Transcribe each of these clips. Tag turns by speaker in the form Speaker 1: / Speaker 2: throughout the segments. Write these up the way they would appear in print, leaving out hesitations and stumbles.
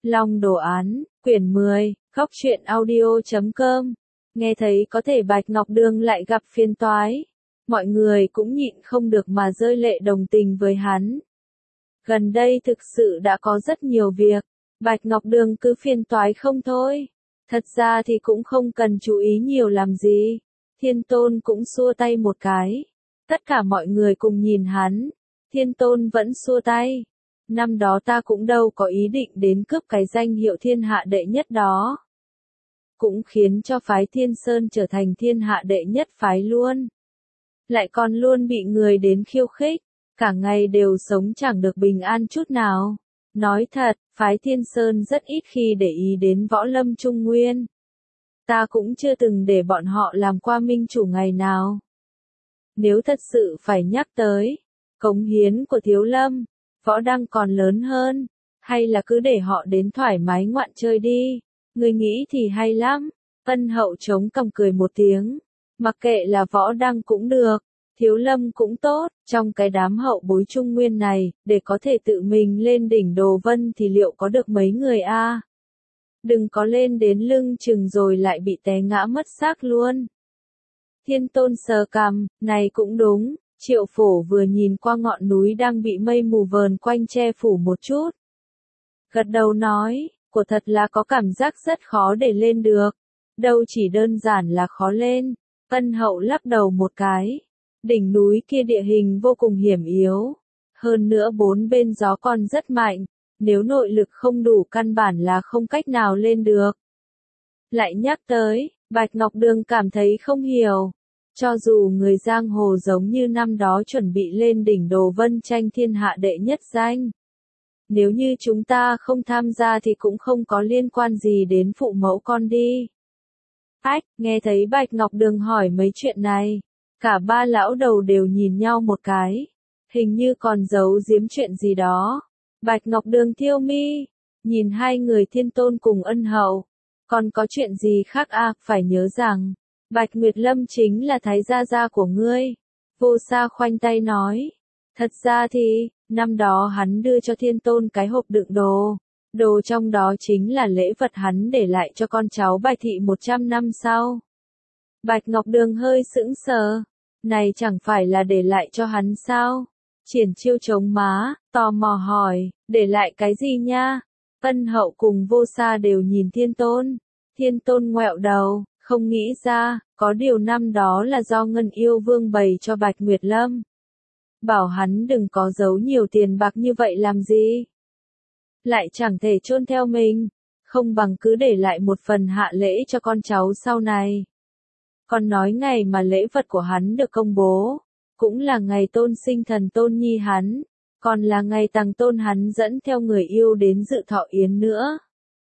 Speaker 1: Long đồ án, quyển 10, góc truyện audio.com. Nghe thấy có thể Bạch Ngọc Đường lại gặp phiền toái. Mọi người cũng nhịn không được mà rơi lệ đồng tình với hắn. Gần đây thực sự đã có rất nhiều việc, Bạch Ngọc Đường cứ phiền toái không thôi. Thật ra thì cũng không cần chú ý nhiều làm gì. Thiên Tôn cũng xua tay một cái. Tất cả mọi người cùng nhìn hắn. Thiên Tôn vẫn xua tay. Năm đó ta cũng đâu có ý định đến cướp cái danh hiệu thiên hạ đệ nhất đó. Cũng khiến cho phái Thiên Sơn trở thành thiên hạ đệ nhất phái luôn. Lại còn luôn bị người đến khiêu khích, cả ngày đều sống chẳng được bình an chút nào. Nói thật, phái Thiên Sơn rất ít khi để ý đến võ lâm Trung Nguyên. Ta cũng chưa từng để bọn họ làm qua minh chủ ngày nào. Nếu thật sự phải nhắc tới, cống hiến của Thiếu Lâm, Võ Đăng còn lớn hơn, hay là cứ để họ đến thoải mái ngoạn chơi đi, người nghĩ thì hay lắm. Ân Hậu chống cằm cười một tiếng, mặc kệ là Võ Đăng cũng được, Thiếu Lâm cũng tốt, trong cái đám hậu bối Trung Nguyên này, để có thể tự mình lên đỉnh Đồ Vân thì liệu có được mấy người a? Đừng có lên đến lưng chừng rồi lại bị té ngã mất xác luôn. Thiên Tôn sờ cằm, này cũng đúng. Triệu Phổ vừa nhìn qua ngọn núi đang bị mây mù vờn quanh che phủ một chút. Gật đầu nói, của thật là có cảm giác rất khó để lên được. Đâu chỉ đơn giản là khó lên. Ân Hậu lắc đầu một cái. Đỉnh núi kia địa hình vô cùng hiểm yếu. Hơn nữa bốn bên gió còn rất mạnh. Nếu nội lực không đủ căn bản là không cách nào lên được. Lại nhắc tới, Bạch Ngọc Đường cảm thấy không hiểu. Cho dù người giang hồ giống như năm đó chuẩn bị lên đỉnh Đồ Vân tranh thiên hạ đệ nhất danh. Nếu như chúng ta không tham gia thì cũng không có liên quan gì đến phụ mẫu con đi. Ách, nghe thấy Bạch Ngọc Đường hỏi mấy chuyện này. Cả ba lão đầu đều nhìn nhau một cái. Hình như còn giấu giếm chuyện gì đó. Bạch Ngọc Đường thiêu mi. Nhìn hai người Thiên Tôn cùng Ân Hậu. Còn có chuyện gì khác à, phải nhớ rằng. Bạch Nguyệt Lâm chính là thái gia của ngươi. Vô Sa khoanh tay nói. Thật ra thì, năm đó hắn đưa cho Thiên Tôn cái hộp đựng đồ. Đồ trong đó chính là lễ vật hắn để lại cho con cháu Bạch Thị 100 năm sau. Bạch Ngọc Đường hơi sững sờ. Này chẳng phải là để lại cho hắn sao? Triển Chiêu chống má, tò mò hỏi, để lại cái gì nha? Ân Hậu cùng Vô Sa đều nhìn Thiên Tôn. Thiên Tôn ngoẹo đầu. Không nghĩ ra, có điều năm đó là do Ngân Yêu Vương bày cho Bạch Nguyệt Lâm. Bảo hắn đừng có giấu nhiều tiền bạc như vậy làm gì. Lại chẳng thể chôn theo mình, không bằng cứ để lại một phần hạ lễ cho con cháu sau này. Còn nói ngày mà lễ vật của hắn được công bố, cũng là ngày tôn sinh thần Tôn Nhi hắn, còn là ngày tàng tôn hắn dẫn theo người yêu đến dự thọ yến nữa.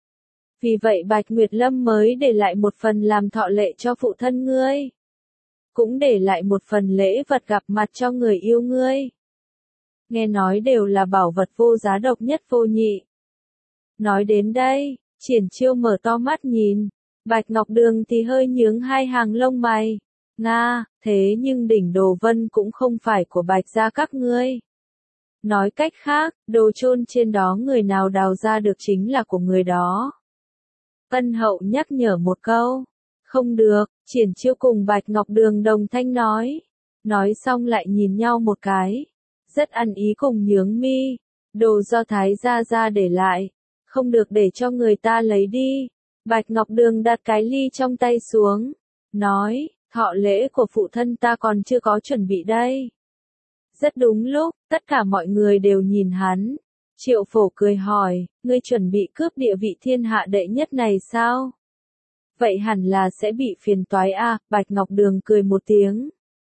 Speaker 1: Vì vậy Bạch Nguyệt Lâm mới để lại một phần làm thọ lệ cho phụ thân ngươi. Cũng để lại một phần lễ vật gặp mặt cho người yêu ngươi. Nghe nói đều là bảo vật vô giá độc nhất vô nhị. Nói đến đây, Triển Chiêu mở to mắt nhìn. Bạch Ngọc Đường thì hơi nhướng hai hàng lông mày. Nga, thế nhưng đỉnh Đồ Vân cũng không phải của Bạch gia các ngươi. Nói cách khác, đồ chôn trên đó người nào đào ra được chính là của người đó. Ân Hậu nhắc nhở một câu. Không được, Triển Chiêu cùng Bạch Ngọc Đường đồng thanh nói. Nói xong lại nhìn nhau một cái. Rất ăn ý cùng nhướng mi. Đồ do Thái gia để lại. Không được để cho người ta lấy đi. Bạch Ngọc Đường đặt cái ly trong tay xuống. Nói, thọ lễ của phụ thân ta còn chưa có chuẩn bị đây. Rất đúng lúc, tất cả mọi người đều nhìn hắn. Triệu Phổ cười hỏi, ngươi chuẩn bị cướp địa vị thiên hạ đệ nhất này sao? Vậy hẳn là sẽ bị phiền toái à, Bạch Ngọc Đường cười một tiếng.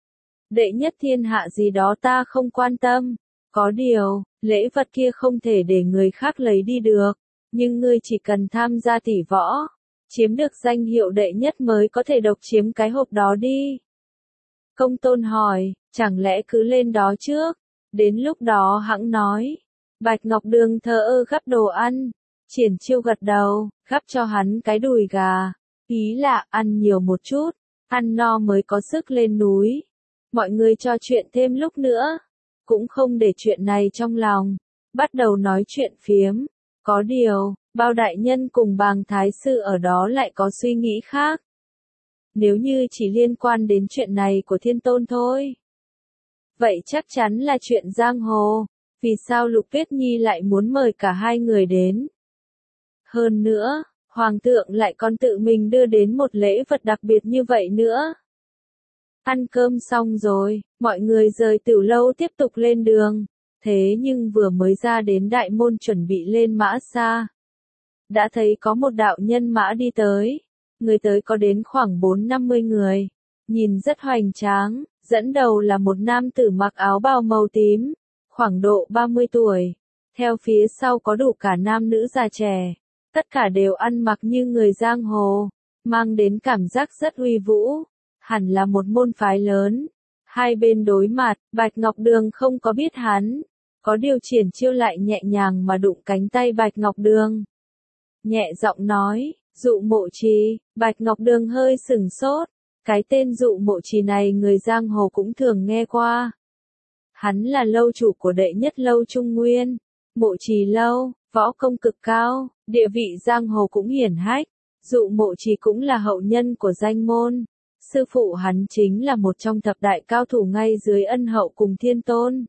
Speaker 1: Đệ nhất thiên hạ gì đó ta không quan tâm. Có điều, lễ vật kia không thể để người khác lấy đi được. Nhưng ngươi chỉ cần tham gia tỷ võ, chiếm được danh hiệu đệ nhất mới có thể độc chiếm cái hộp đó đi. Công Tôn hỏi, chẳng lẽ cứ lên đó trước? Đến lúc đó hẵng nói. Bạch Ngọc Đường thờ ơ gắp đồ ăn. Triển Chiêu gật đầu, gắp cho hắn cái đùi gà. Ý là ăn nhiều một chút, ăn no mới có sức lên núi. Mọi người trò chuyện thêm lúc nữa. Cũng không để chuyện này trong lòng. Bắt đầu nói chuyện phiếm. Có điều, Bao đại nhân cùng Bàng Thái Sư ở đó lại có suy nghĩ khác. Nếu như chỉ liên quan đến chuyện này của Thiên Tôn thôi, vậy chắc chắn là chuyện giang hồ. Vì sao Lục Tuyết Nhi lại muốn mời cả hai người đến? Hơn nữa, Hoàng thượng lại còn tự mình đưa đến một lễ vật đặc biệt như vậy nữa. Ăn cơm xong rồi, mọi người rời Tửu Lâu tiếp tục lên đường. Thế nhưng vừa mới ra đến đại môn chuẩn bị lên mã xa, đã thấy có một đạo nhân mã đi tới. Người tới có đến khoảng 4-50 người. Nhìn rất hoành tráng, dẫn đầu là một nam tử mặc áo bào màu tím, khoảng độ 30 tuổi. Theo phía sau có đủ cả nam nữ già trẻ. Tất cả đều ăn mặc như người giang hồ, mang đến cảm giác rất uy vũ. Hẳn là một môn phái lớn. Hai bên đối mặt, Bạch Ngọc Đường không có biết hắn. Có điều triển chiêu lại nhẹ nhàng mà đụng cánh tay Bạch Ngọc Đường. Nhẹ giọng nói, Dụ Mộ Trì. Bạch Ngọc Đường hơi sửng sốt. Cái tên Dụ Mộ Trì này người giang hồ cũng thường nghe qua. Hắn là lâu chủ của đệ nhất lâu Trung Nguyên, Mộ Trì Lâu, võ công cực cao, địa vị giang hồ cũng hiển hách. Dụ Mộ Trì cũng là hậu nhân của danh môn. Sư phụ hắn chính là một trong thập đại cao thủ ngay dưới Ân Hậu cùng Thiên Tôn.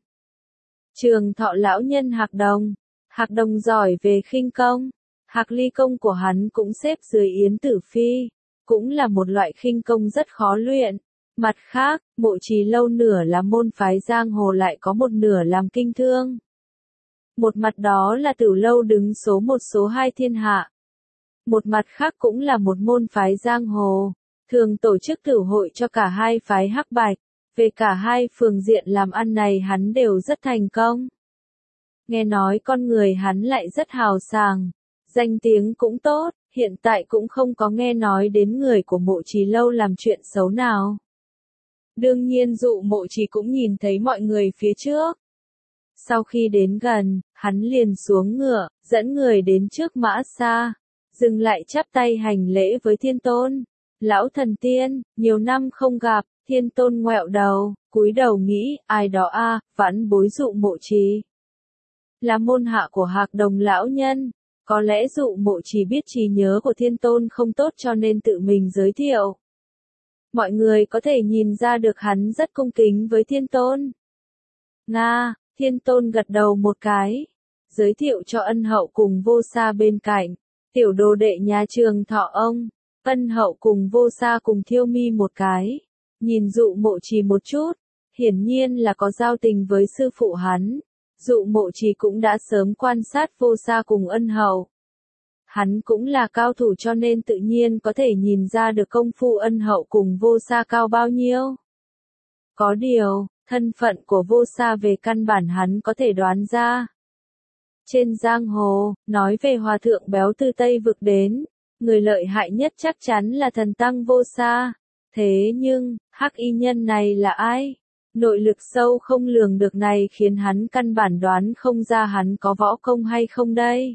Speaker 1: Trường Thọ lão nhân Hạc Đồng. Hạc Đồng giỏi về khinh công. Hạc Ly công của hắn cũng xếp dưới Yến Tử Phi, cũng là một loại khinh công rất khó luyện. Mặt khác, Mộ Trì Lâu nửa là môn phái giang hồ lại có một nửa làm kinh thương. Một mặt đó là Tửu Lâu đứng số 1 số 2 thiên hạ. Một mặt khác cũng là một môn phái giang hồ, thường tổ chức tửu hội cho cả hai phái hắc bạch. Về cả hai phương diện làm ăn này hắn đều rất thành công. Nghe nói con người hắn lại rất hào sảng, danh tiếng cũng tốt, hiện tại cũng không có nghe nói đến người của Mộ Trì Lâu làm chuyện xấu nào. Đương nhiên Dụ Mộ Trì cũng nhìn thấy mọi người phía trước. Sau khi đến gần, hắn liền xuống ngựa, dẫn người đến trước mã xa, dừng lại chắp tay hành lễ với Thiên Tôn. Lão thần tiên, nhiều năm không gặp. Thiên Tôn ngoẹo đầu, cúi đầu nghĩ, ai đó a, vãn bối Dụ Mộ Trì. Là môn hạ của Hạc Đồng lão nhân. Có lẽ Dụ Mộ Trì biết trí nhớ của Thiên Tôn không tốt cho nên tự mình giới thiệu. Mọi người có thể nhìn ra được hắn rất cung kính với Thiên Tôn. Nga, Thiên Tôn gật đầu một cái, giới thiệu cho Ân Hậu cùng Vô Sa bên cạnh, tiểu đồ đệ nhà Trường Thọ ông. Ân Hậu cùng Vô Sa cùng thiêu mi một cái, nhìn Dụ Mộ Trì một chút, hiển nhiên là có giao tình với sư phụ hắn. Dụ Mộ Trì cũng đã sớm quan sát Vô Sa cùng Ân Hậu. Hắn cũng là cao thủ cho nên tự nhiên có thể nhìn ra được công phu Ân Hậu cùng Vô Sa cao bao nhiêu. Có điều, thân phận của Vô Sa về căn bản hắn có thể đoán ra. Trên giang hồ, nói về hòa thượng béo từ Tây vực đến, người lợi hại nhất chắc chắn là thần tăng Vô Sa. Thế nhưng, hắc y nhân này là ai? Nội lực sâu không lường được này khiến hắn căn bản đoán không ra hắn có võ công hay không đây.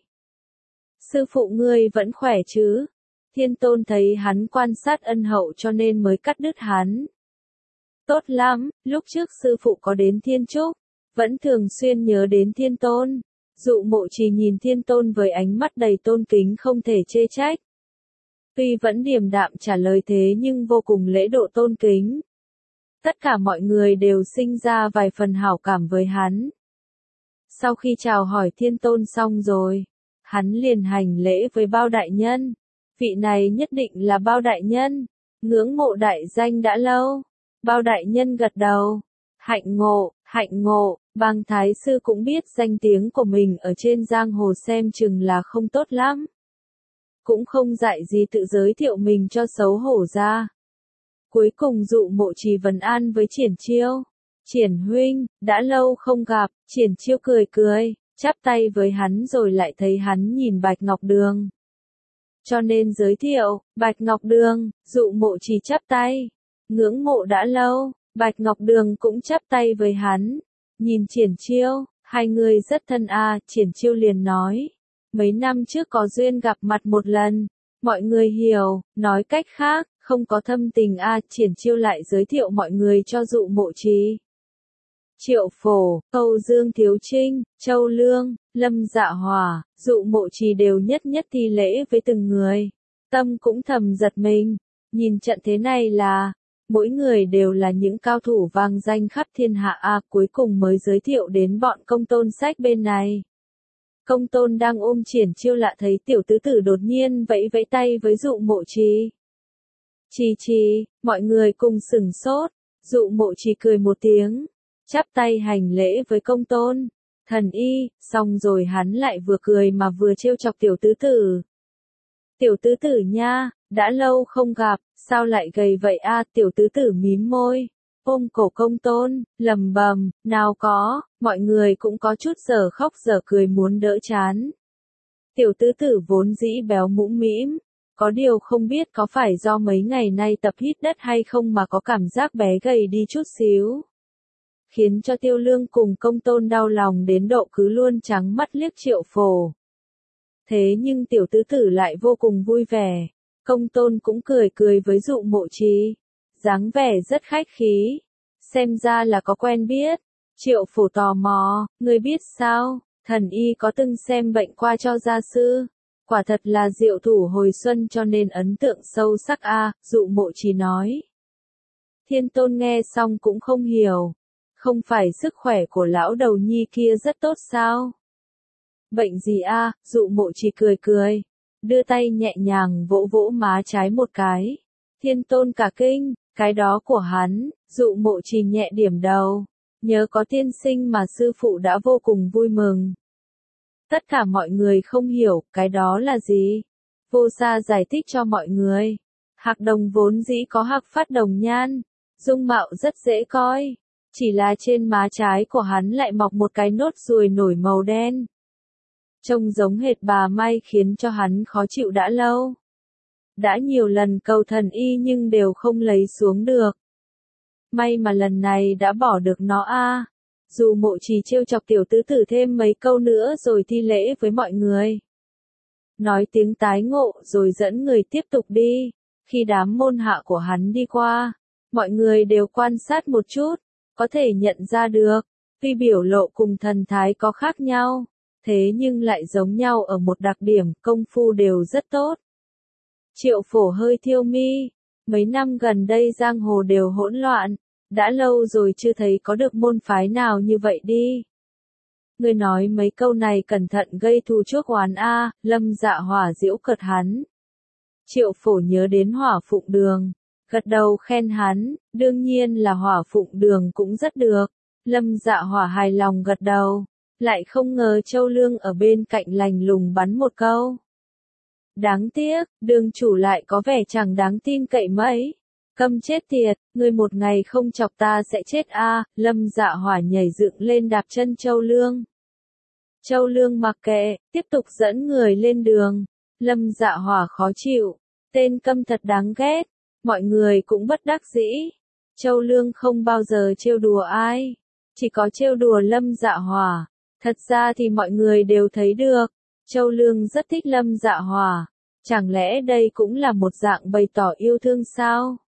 Speaker 1: Sư phụ ngươi vẫn khỏe chứ? Thiên Tôn thấy hắn quan sát Ân Hậu cho nên mới cắt đứt hắn. Tốt lắm, lúc trước sư phụ có đến Thiên Trúc, vẫn thường xuyên nhớ đến Thiên Tôn. Dụ Mộ Trì nhìn Thiên Tôn với ánh mắt đầy tôn kính không thể chê trách. Tuy vẫn điềm đạm trả lời thế nhưng vô cùng lễ độ tôn kính. Tất cả mọi người đều sinh ra vài phần hảo cảm với hắn. Sau khi chào hỏi Thiên Tôn xong rồi, hắn liền hành lễ với Bao đại nhân. Vị này nhất định là Bao đại nhân, ngưỡng mộ đại danh đã lâu. Bao đại nhân gật đầu. Hạnh ngộ, Bàng Thái Sư cũng biết danh tiếng của mình ở trên giang hồ xem chừng là không tốt lắm. Cũng không dạy gì tự giới thiệu mình cho xấu hổ ra. Cuối cùng Dụ Mộ Trì vấn an với Triển Chiêu. Triển huynh, đã lâu không gặp. Triển Chiêu cười cười, chắp tay với hắn rồi lại thấy hắn nhìn Bạch Ngọc Đường. Cho nên giới thiệu, Bạch Ngọc Đường. Dụ Mộ Trì chắp tay. Ngưỡng mộ đã lâu. Bạch Ngọc Đường cũng chắp tay với hắn. Nhìn Triển Chiêu, hai người rất thân a. Triển Chiêu liền nói. Mấy năm trước có duyên gặp mặt một lần. Mọi người hiểu, nói cách khác, không có thâm tình a. Triển Chiêu lại giới thiệu mọi người cho Dụ Mộ Trì. Triệu Phổ, Âu Dương Thiếu Trinh, Châu Lương, Lâm Dạ Hỏa, Dụ Mộ Trì đều nhất nhất thi lễ với từng người. Tâm cũng thầm giật mình, nhìn trận thế này là, mỗi người đều là những cao thủ vang danh khắp thiên hạ cuối cùng mới giới thiệu đến bọn Công Tôn Sách bên này. Công Tôn đang ôm triển chiêu lạ thấy tiểu tứ tử đột nhiên vẫy vẫy tay với Dụ Mộ Trì. Trì, mọi người cùng sửng sốt, Dụ Mộ Trì cười một tiếng, chắp tay hành lễ với Công Tôn. Thần y, xong rồi hắn lại vừa cười mà vừa trêu chọc tiểu tứ tử. Tiểu tứ tử nha, đã lâu không gặp, sao lại gầy vậy tiểu tứ tử mím môi, ôm cổ Công Tôn, lầm bầm, nào có, mọi người cũng có chút giờ khóc giờ cười muốn đỡ chán. Tiểu tứ tử vốn dĩ béo mũm mĩm, có điều không biết có phải do mấy ngày nay tập hít đất hay không mà có cảm giác bé gầy đi chút xíu. Khiến cho Tiêu Lương cùng Công Tôn đau lòng đến độ cứ luôn trắng mắt liếc Triệu Phổ. Thế nhưng tiểu tứ tử lại vô cùng vui vẻ, Công Tôn cũng cười cười với Dụ Mộ Trì, dáng vẻ rất khách khí, xem ra là có quen biết. Triệu Phổ tò mò, ngươi biết sao, thần y có từng xem bệnh qua cho gia sư, quả thật là diệu thủ hồi xuân cho nên ấn tượng sâu sắc Dụ Mộ Trì nói. Thiên Tôn nghe xong cũng không hiểu, không phải sức khỏe của lão đầu nhi kia rất tốt sao? Bệnh gì Dụ Mộ Trì cười cười, đưa tay nhẹ nhàng vỗ vỗ má trái một cái. Thiên Tôn cả kinh, cái đó của hắn, Dụ Mộ Trì nhẹ điểm đầu, nhớ có tiên sinh mà sư phụ đã vô cùng vui mừng. Tất cả mọi người không hiểu, cái đó là gì? Vô Sa giải thích cho mọi người. Hạc đồng vốn dĩ có hạc phát đồng nhan, dung mạo rất dễ coi, chỉ là trên má trái của hắn lại mọc một cái nốt ruồi nổi màu đen. Trông giống hệt bà May khiến cho hắn khó chịu đã lâu. Đã nhiều lần cầu thần y nhưng đều không lấy xuống được. May mà lần này đã bỏ được nó Dụ Mộ Trì trêu chọc tiểu tứ tử thêm mấy câu nữa rồi thi lễ với mọi người. Nói tiếng tái ngộ rồi dẫn người tiếp tục đi. Khi đám môn hạ của hắn đi qua, mọi người đều quan sát một chút, có thể nhận ra được, tuy biểu lộ cùng thần thái có khác nhau, thế nhưng lại giống nhau ở một đặc điểm, công phu đều rất tốt. Triệu Phổ hơi thiêu mi, mấy năm gần đây giang hồ đều hỗn loạn, đã lâu rồi chưa thấy có được môn phái nào như vậy đi. Người nói mấy câu này cẩn thận gây thù chuốc oán Lâm Dạ Hỏa giễu cợt hắn. Triệu Phổ nhớ đến Hỏa Phụng Đường, gật đầu khen hắn, đương nhiên là Hỏa Phụng Đường cũng rất được. Lâm Dạ Hỏa hài lòng gật đầu, lại không ngờ Châu Lương ở bên cạnh lạnh lùng bắn một câu. Đáng tiếc, đường chủ lại có vẻ chẳng đáng tin cậy mấy. Câm chết tiệt, ngươi một ngày không chọc ta sẽ chết Lâm Dạ Hỏa nhảy dựng lên đạp chân Châu Lương. Châu Lương mặc kệ, tiếp tục dẫn người lên đường. Lâm Dạ Hỏa khó chịu, tên câm thật đáng ghét, mọi người cũng bất đắc dĩ. Châu Lương không bao giờ trêu đùa ai, chỉ có trêu đùa Lâm Dạ Hỏa. Thật ra thì mọi người đều thấy được, Châu Lương rất thích Lâm Dạ Hỏa, chẳng lẽ đây cũng là một dạng bày tỏ yêu thương sao?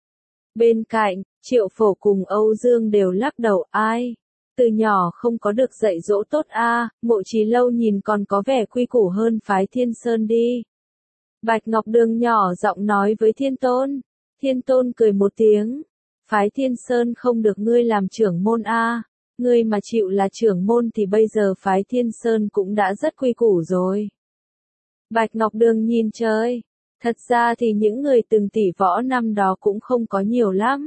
Speaker 1: Bên cạnh, Triệu Phổ cùng Âu Dương đều lắc đầu ai. Từ nhỏ không có được dạy dỗ tốt Mộ Trì Lâu nhìn còn có vẻ quy củ hơn phái Thiên Sơn đi. Bạch Ngọc Đường nhỏ giọng nói với Thiên Tôn. Thiên Tôn cười một tiếng. Phái Thiên Sơn không được ngươi làm trưởng môn ngươi mà chịu là trưởng môn thì bây giờ phái Thiên Sơn cũng đã rất quy củ rồi. Bạch Ngọc Đường nhìn trời. Thật ra thì những người từng tỷ võ năm đó cũng không có nhiều lắm.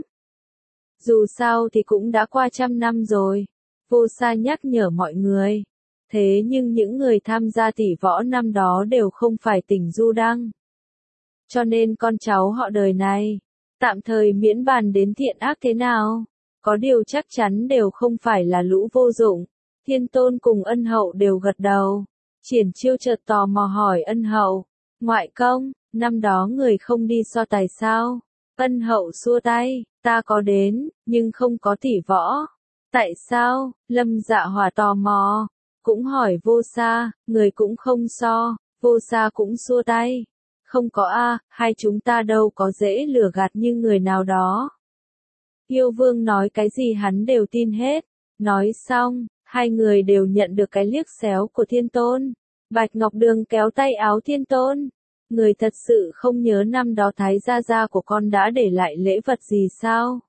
Speaker 1: Dù sao thì cũng đã qua 100 năm rồi. Vô Sa nhắc nhở mọi người. Thế nhưng những người tham gia tỷ võ năm đó đều không phải tỉnh Du Đăng. Cho nên con cháu họ đời này, tạm thời miễn bàn đến thiện ác thế nào, có điều chắc chắn đều không phải là lũ vô dụng. Thiên Tôn cùng Ân Hậu đều gật đầu. Triển Chiêu chợt tò mò hỏi Ân Hậu, ngoại công, năm đó người không đi so tài sao? Ân Hậu xua tay, ta có đến, nhưng không có tỷ võ. Tại sao? Lâm Dạ Hỏa tò mò, cũng hỏi Vô Sa, người cũng không so. Vô Sa cũng xua tay, không có hai chúng ta đâu có dễ lừa gạt như người nào đó. Yêu Vương nói cái gì hắn đều tin hết, Nói xong, hai người đều nhận được cái liếc xéo của Thiên Tôn. Bạch Ngọc Đường kéo tay áo Thiên Tôn. Người thật sự không nhớ năm đó Thái gia gia của con đã để lại lễ vật gì sao?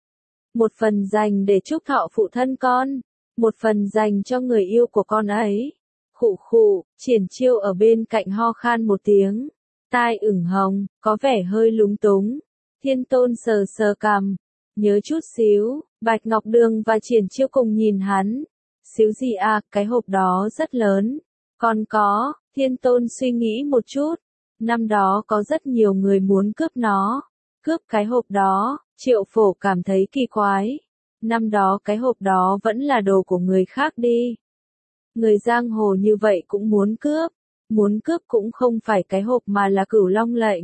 Speaker 1: Một phần dành để chúc thọ phụ thân con, một phần dành cho người yêu của con ấy. Khụ khụ, Triển Chiêu ở bên cạnh ho khan một tiếng, tai ửng hồng, có vẻ hơi lúng túng. Thiên Tôn sờ sờ cằm, nhớ chút xíu. Bạch Ngọc Đường và Triển Chiêu cùng nhìn hắn. Xíu gì à, cái hộp đó rất lớn. Còn có, Thiên Tôn suy nghĩ một chút. Năm đó có rất nhiều người muốn cướp nó. Cướp cái hộp đó, Triệu Phổ cảm thấy kỳ quái. Năm đó cái hộp đó vẫn là đồ của người khác đi. Người giang hồ như vậy cũng muốn cướp. Muốn cướp cũng không phải cái hộp mà là Cửu Long lệnh.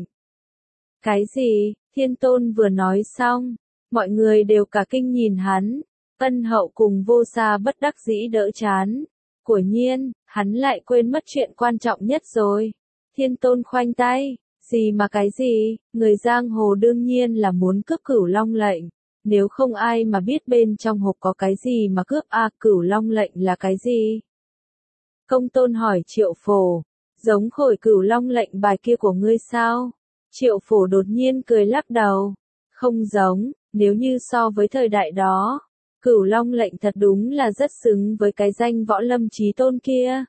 Speaker 1: Cái gì? Thiên Tôn vừa nói xong, mọi người đều cả kinh nhìn hắn. Ân Hậu cùng Vô Sa bất đắc dĩ đỡ chán. Quả nhiên, hắn lại quên mất chuyện quan trọng nhất rồi. Thiên Tôn khoanh tay, gì mà cái gì, người giang hồ đương nhiên là muốn cướp Cửu Long lệnh. Nếu không ai mà biết bên trong hộp có cái gì mà cướp Cửu Long lệnh là cái gì? Công Tôn hỏi Triệu Phổ, giống khổi Cửu Long lệnh bài kia của ngươi sao? Triệu Phổ đột nhiên cười lắc đầu. Không giống, nếu như so với thời đại đó, Cửu Long lệnh thật đúng là rất xứng với cái danh võ lâm chí tôn kia.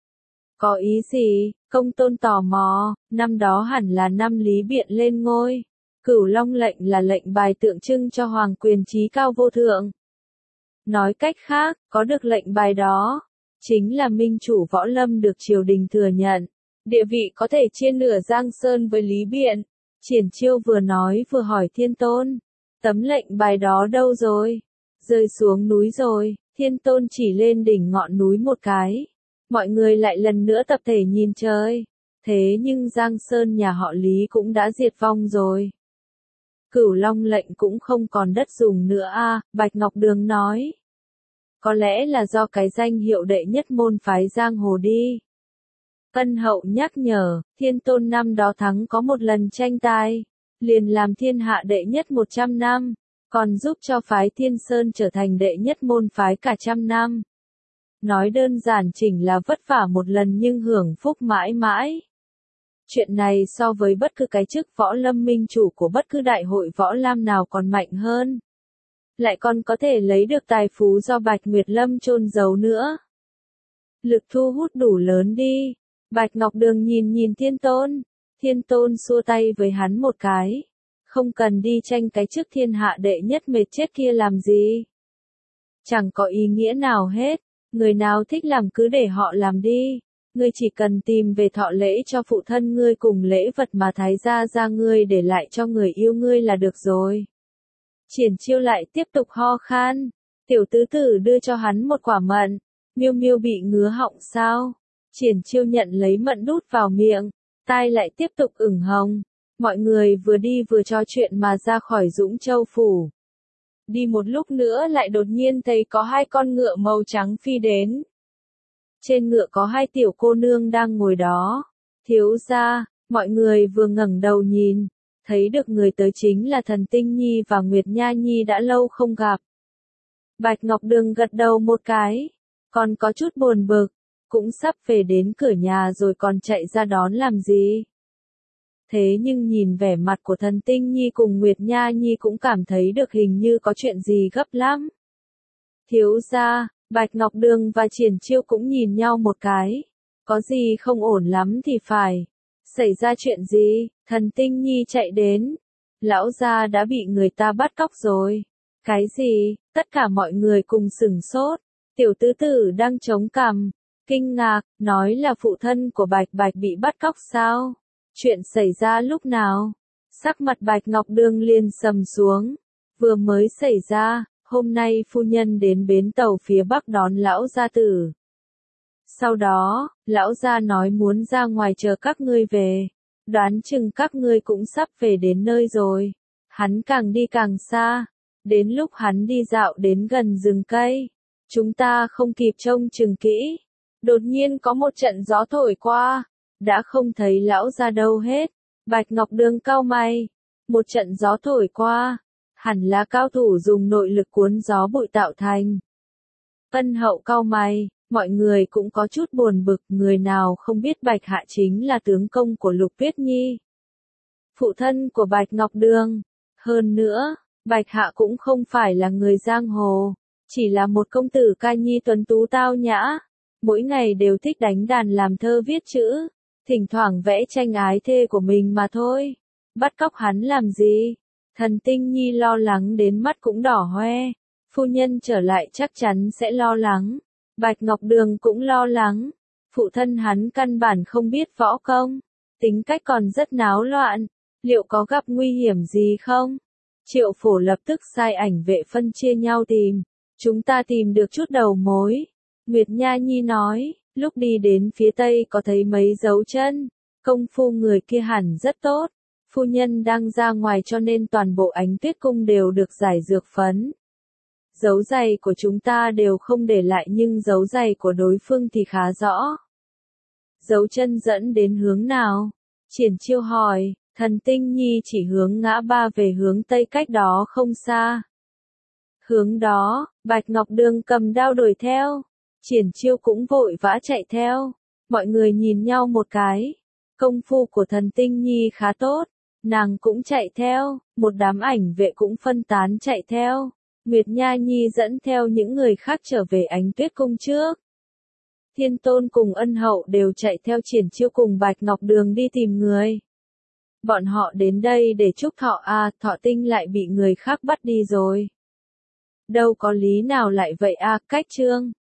Speaker 1: Có ý gì? Công Tôn tò mò, năm đó hẳn là năm Lý Biện lên ngôi. Cửu Long lệnh là lệnh bài tượng trưng cho hoàng quyền chí cao vô thượng. Nói cách khác, có được lệnh bài đó, chính là minh chủ võ lâm được triều đình thừa nhận. Địa vị có thể chia nửa Giang Sơn với Lý Biện. Triển Chiêu vừa nói vừa hỏi Thiên Tôn. Tấm lệnh bài đó đâu rồi? Rơi xuống núi rồi. Thiên Tôn chỉ lên đỉnh ngọn núi một cái. Mọi người lại lần nữa tập thể nhìn trời. Thế nhưng Giang Sơn nhà họ Lý cũng đã diệt vong rồi. Cửu Long lệnh cũng không còn đất dùng nữa Bạch Ngọc Đường nói. Có lẽ là do cái danh hiệu đệ nhất môn phái giang hồ đi. Ân Hậu nhắc nhở, Thiên Tôn năm đó thắng có một lần tranh tài, liền làm thiên hạ đệ nhất 100 năm, còn giúp cho phái Thiên Sơn trở thành đệ nhất môn phái cả 100 năm. Nói đơn giản chỉnh là vất vả một lần nhưng hưởng phúc mãi mãi. Chuyện này so với bất cứ cái chức võ lâm minh chủ của bất cứ đại hội võ lam nào còn mạnh hơn. Lại còn có thể lấy được tài phú do Bạch Nguyệt Lâm chôn giấu nữa. Lực thu hút đủ lớn đi. Bạch Ngọc Đường nhìn Thiên Tôn. Thiên Tôn xua tay với hắn một cái. Không cần đi tranh cái chức thiên hạ đệ nhất mệt chết kia làm gì. Chẳng có ý nghĩa nào hết. Người nào thích làm cứ để họ làm đi. Ngươi chỉ cần tìm về thọ lễ cho phụ thân ngươi cùng lễ vật mà Thái gia gia ngươi để lại cho người yêu ngươi là được rồi. Triển Chiêu lại tiếp tục ho khan. Tiểu tứ tử đưa cho hắn một quả mận. Miêu Miêu bị ngứa họng sao? Triển Chiêu nhận lấy mận đút vào miệng. Tai lại tiếp tục ửng hồng. Mọi người vừa đi vừa trò chuyện mà ra khỏi Dũng Châu phủ. Đi một lúc nữa lại đột nhiên thấy có hai con ngựa màu trắng phi đến. Trên ngựa có hai tiểu cô nương đang ngồi đó. Thiếu gia, mọi người vừa ngẩng đầu nhìn, thấy được người tới chính là Thần Tinh Nhi và Nguyệt Nha Nhi đã lâu không gặp. Bạch Ngọc Đường gật đầu một cái, còn có chút buồn bực, cũng sắp về đến cửa nhà rồi còn chạy ra đón làm gì. Thế nhưng nhìn vẻ mặt của Thần Tinh Nhi cùng Nguyệt Nha Nhi cũng cảm thấy được hình như có chuyện gì gấp lắm. Thiếu gia, Bạch Ngọc Đường và Triển Chiêu cũng nhìn nhau một cái. Có gì không ổn lắm thì phải. Xảy ra chuyện gì? Thần Tinh Nhi chạy đến. Lão gia đã bị người ta bắt cóc rồi. Cái gì? Tất cả mọi người cùng sửng sốt. Tiểu tứ tử đang chống cằm, kinh ngạc, nói là phụ thân của Bạch Bạch bị bắt cóc sao? Chuyện xảy ra lúc nào? Sắc mặt Bạch Ngọc Đường liền sầm xuống. Vừa mới xảy ra. Hôm nay phu nhân đến bến tàu phía Bắc đón lão gia tử. Sau đó, lão gia nói muốn ra ngoài chờ các ngươi về. Đoán chừng các ngươi cũng sắp về đến nơi rồi. Hắn càng đi càng xa. Đến lúc hắn đi dạo đến gần rừng cây. Chúng ta không kịp trông chừng kỹ. Đột nhiên có một trận gió thổi qua. Đã không thấy lão gia đâu hết. Bạch Ngọc Đường cau mày. Một trận gió thổi qua. Hẳn là cao thủ dùng nội lực cuốn gió bụi tạo thành. Ân Hậu cau mày, mọi người cũng có chút buồn bực, người nào không biết Bạch Hạ chính là tướng công của Lục Tuyết Nhi, phụ thân của Bạch Ngọc Đường. Hơn nữa, Bạch Hạ cũng không phải là người giang hồ, chỉ là một công tử ca nhi tuấn tú tao nhã, mỗi ngày đều thích đánh đàn làm thơ viết chữ, thỉnh thoảng vẽ tranh ái thê của mình mà thôi. Bắt cóc hắn làm gì? Thần Tinh Nhi lo lắng đến mắt cũng đỏ hoe. Phu nhân trở lại chắc chắn sẽ lo lắng. Bạch Ngọc Đường cũng lo lắng. Phụ thân hắn căn bản không biết võ công, tính cách còn rất náo loạn. Liệu có gặp nguy hiểm gì không? Triệu Phổ lập tức sai ảnh vệ phân chia nhau tìm. Chúng ta tìm được chút đầu mối. Nguyệt Nha Nhi nói, lúc đi đến phía tây có thấy mấy dấu chân. Công phu người kia hẳn rất tốt. Phu nhân đang ra ngoài cho nên toàn bộ Ánh Tuyết cung đều được giải dược phấn. Dấu giày của chúng ta đều không để lại nhưng dấu giày của đối phương thì khá rõ. Dấu chân dẫn đến hướng nào? Triển Chiêu hỏi, Thần Tinh Nhi chỉ hướng ngã ba về hướng tây cách đó không xa. Hướng đó, Bạch Ngọc Đường cầm đao đuổi theo. Triển Chiêu cũng vội vã chạy theo. Mọi người nhìn nhau một cái. Công phu của Thần Tinh Nhi khá tốt. Nàng cũng chạy theo, một đám ảnh vệ cũng phân tán chạy theo. Nguyệt Nha Nhi dẫn theo những người khác trở về Ánh Tuyết cung trước. Thiên Tôn cùng Ân Hậu đều chạy theo Triển Chiêu cùng Bạch Ngọc Đường đi tìm người. Bọn họ đến đây để chúc thọ Thọ Tinh lại bị người khác bắt đi rồi. Đâu có lý nào lại vậy cách Trương.